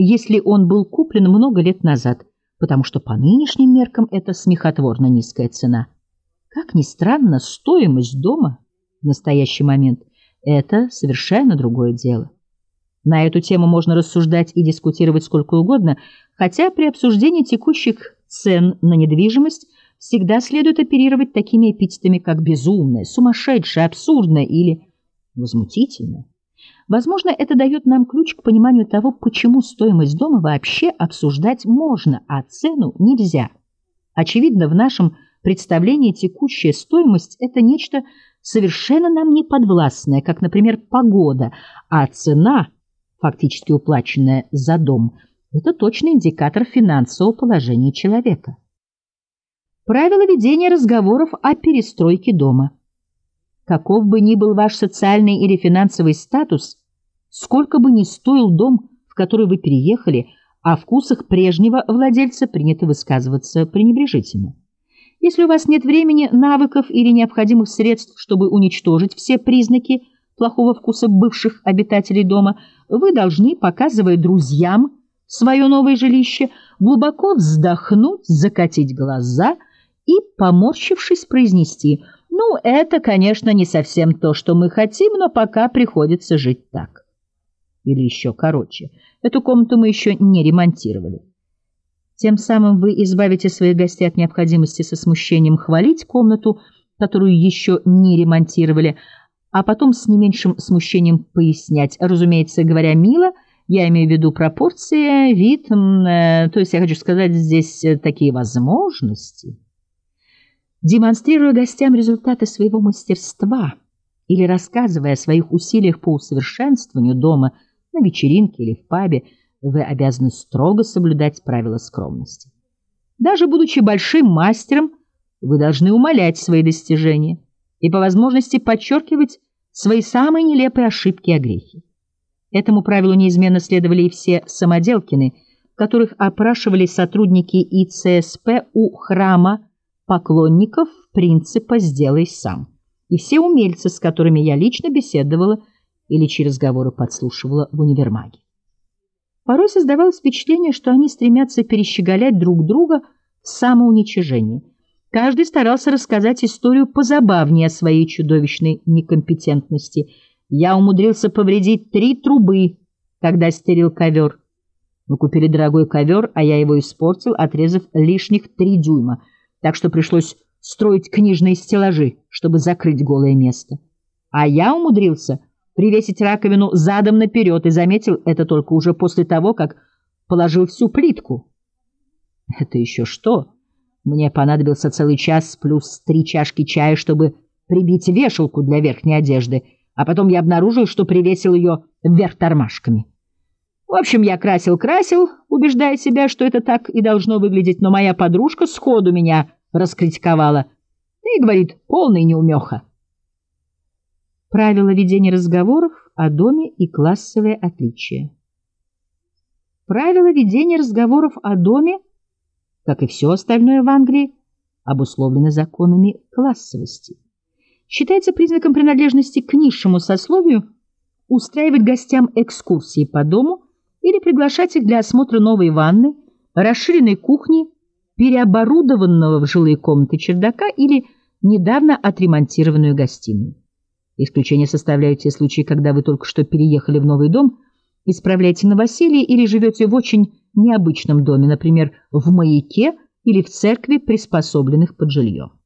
если он был куплен много лет назад, потому что по нынешним меркам это смехотворно низкая цена. Как ни странно, стоимость дома в настоящий момент – это совершенно другое дело. На эту тему можно рассуждать и дискутировать сколько угодно, хотя при обсуждении текущих цен на недвижимость всегда следует оперировать такими эпитетами, как «безумное», «сумасшедшее», «абсурдное» или «возмутительное». Возможно, это дает нам ключ к пониманию того, почему стоимость дома вообще обсуждать можно, а цену нельзя. Очевидно, в нашем представлении текущая стоимость – это нечто совершенно нам неподвластное, как, например, погода, а цена, фактически уплаченная за дом, это точный индикатор финансового положения человека. Правило ведения разговоров о перестройке дома. Каков бы ни был ваш социальный или финансовый статус, сколько бы ни стоил дом, в который вы переехали, о вкусах прежнего владельца принято высказываться пренебрежительно. Если у вас нет времени, навыков или необходимых средств, чтобы уничтожить все признаки плохого вкуса бывших обитателей дома, вы должны, показывая друзьям свое новое жилище, глубоко вздохнуть, закатить глаза и, поморщившись, произнести: «Ну, это, конечно, не совсем то, что мы хотим, но пока приходится жить так». Или еще короче: «Эту комнату мы еще не ремонтировали». Тем самым вы избавите своих гостей от необходимости со смущением хвалить комнату, которую еще не ремонтировали, а потом с не меньшим смущением пояснять. Разумеется, говоря мило, я имею в виду пропорции, вид, то есть я хочу сказать здесь такие возможности. Демонстрируя гостям результаты своего мастерства или рассказывая о своих усилиях по усовершенствованию дома на вечеринке или в пабе, вы обязаны строго соблюдать правила скромности. Даже будучи большим мастером, вы должны умалять свои достижения и по возможности подчеркивать свои самые нелепые ошибки и огрехи. Этому правилу неизменно следовали и все самоделкины, которых опрашивали сотрудники ИЦСП у храма поклонников принципа «сделай сам», и все умельцы, с которыми я лично беседовала или чьи разговоры подслушивала в универмаге. Порой создавалось впечатление, что они стремятся перещеголять друг друга в самоуничижении. Каждый старался рассказать историю позабавнее о своей чудовищной некомпетентности. «Я умудрился повредить 3 трубы, когда стелил ковер. Мы купили дорогой ковер, а я его испортил, отрезав лишних 3 дюйма, так что пришлось строить книжные стеллажи, чтобы закрыть голое место. А я умудрился привесить раковину задом наперед и заметил это только уже после того, как положил всю плитку». Это еще что? Мне понадобился целый час плюс 3 чашки чая, чтобы прибить вешалку для верхней одежды, а потом я обнаружил, что привесил ее вверх тормашками. В общем, я красил, убеждая себя, что это так и должно выглядеть, но моя подружка сходу меня раскритиковала. «Ты, — говорит, — полный неумеха». Правила ведения разговоров о доме и классовые отличия. Правила ведения разговоров о доме, как и все остальное в Англии, обусловлены законами классовости. Считается признаком принадлежности к низшему сословию устраивать гостям экскурсии по дому или приглашать их для осмотра новой ванны, расширенной кухни, переоборудованного в жилые комнаты чердака или недавно отремонтированную гостиную. Исключение составляют те случаи, когда вы только что переехали в новый дом, исправляете новоселье или живете в очень необычном доме, например, в маяке или в церкви, приспособленных под жилье.